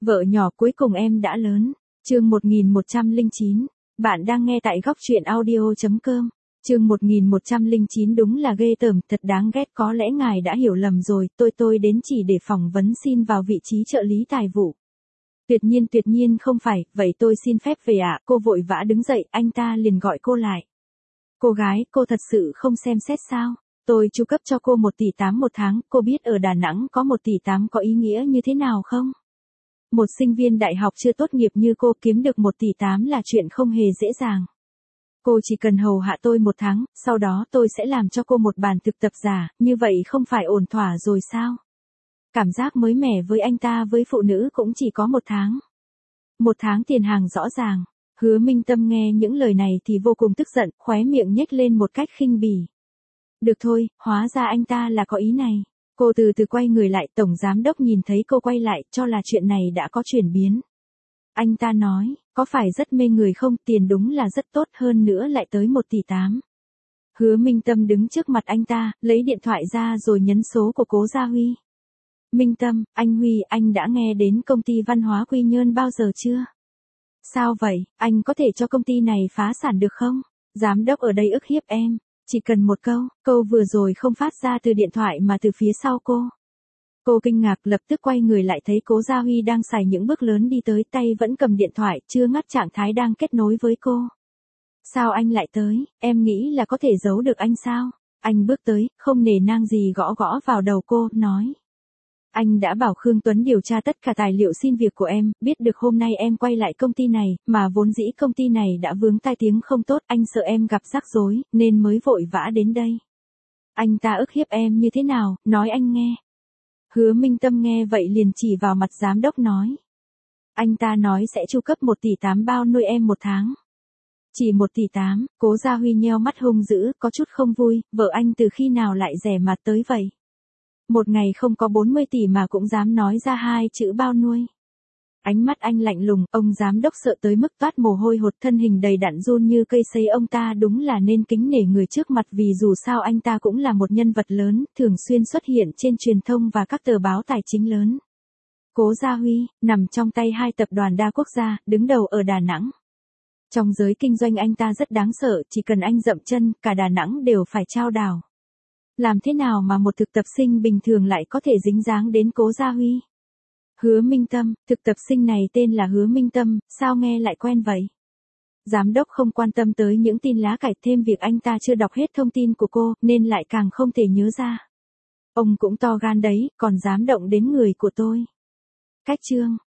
Vợ nhỏ cuối cùng em đã lớn. Chương 1109. Bạn đang nghe tại góc truyện audio.com. Chương 1109 đúng là ghê tởm, thật đáng ghét, có lẽ ngài đã hiểu lầm rồi, tôi đến chỉ để phỏng vấn xin vào vị trí trợ lý tài vụ. Tuyệt nhiên không phải, vậy tôi xin phép về ạ. Cô vội vã đứng dậy, anh ta liền gọi cô lại. Cô gái, cô thật sự không xem xét sao? Tôi chu cấp cho cô 1,8 tỷ một tháng, cô biết ở Đà Nẵng có 1,8 tỷ có ý nghĩa như thế nào không? Một sinh viên đại học chưa tốt nghiệp như cô kiếm được 1,8 tỷ là chuyện không hề dễ dàng. Cô chỉ cần hầu hạ tôi 1 tháng, sau đó tôi sẽ làm cho cô một bản thực tập giả, như vậy không phải ổn thỏa rồi sao? Cảm giác mới mẻ với anh ta với phụ nữ cũng chỉ có 1 tháng. 1 tháng tiền hàng rõ ràng. Hứa Minh Tâm nghe những lời này thì vô cùng tức giận, khóe miệng nhếch lên một cách khinh bỉ. Được thôi, hóa ra anh ta là có ý này. Cô từ từ quay người lại, tổng giám đốc nhìn thấy cô quay lại, cho là chuyện này đã có chuyển biến. Anh ta nói, có phải rất mê người không, tiền đúng là rất tốt, hơn nữa lại tới 1,8 tỷ. Hứa Minh Tâm đứng trước mặt anh ta, lấy điện thoại ra rồi nhấn số của Cố Gia Huy. Minh Tâm, anh Huy, anh đã nghe đến công ty văn hóa Quy Nhơn bao giờ chưa? Sao vậy, anh có thể cho công ty này phá sản được không? Giám đốc ở đây ức hiếp em. Chỉ cần một câu vừa rồi không phát ra từ điện thoại mà từ phía sau cô. Cô kinh ngạc, lập tức quay người lại thấy Cố Gia Huy đang xài những bước lớn đi tới, tay vẫn cầm điện thoại, chưa ngắt trạng thái đang kết nối với cô. Sao anh lại tới, em nghĩ là có thể giấu được anh sao? Anh bước tới, không nể nang gì gõ vào đầu cô, nói. Anh đã bảo Khương Tuấn điều tra tất cả tài liệu xin việc của em, biết được hôm nay em quay lại công ty này, mà vốn dĩ công ty này đã vướng tai tiếng không tốt, anh sợ em gặp rắc rối, nên mới vội vã đến đây. Anh ta ức hiếp em như thế nào, nói anh nghe. Hứa Minh Tâm nghe vậy liền chỉ vào mặt giám đốc nói. Anh ta nói sẽ chu cấp 1,8 tỷ bao nuôi em 1 tháng. Chỉ 1,8 tỷ, Cố Gia Huy nheo mắt hung dữ, có chút không vui, vợ anh từ khi nào lại rẻ mặt tới vậy? Một ngày không có 40 tỷ mà cũng dám nói ra 2 chữ bao nuôi. Ánh mắt anh lạnh lùng, ông giám đốc sợ tới mức toát mồ hôi hột, thân hình đầy đặn run như cây sấy, ông ta đúng là nên kính nể người trước mặt, vì dù sao anh ta cũng là một nhân vật lớn, thường xuyên xuất hiện trên truyền thông và các tờ báo tài chính lớn. Cố Gia Huy, nằm trong tay 2 tập đoàn đa quốc gia, đứng đầu ở Đà Nẵng. Trong giới kinh doanh anh ta rất đáng sợ, chỉ cần anh dậm chân, cả Đà Nẵng đều phải chao đảo. Làm thế nào mà một thực tập sinh bình thường lại có thể dính dáng đến Cố Gia Huy? Hứa Minh Tâm, thực tập sinh này tên là Hứa Minh Tâm, sao nghe lại quen vậy? Giám đốc không quan tâm tới những tin lá cải, thêm việc anh ta chưa đọc hết thông tin của cô, nên lại càng không thể nhớ ra. Ông cũng to gan đấy, còn dám động đến người của tôi. Cách chương.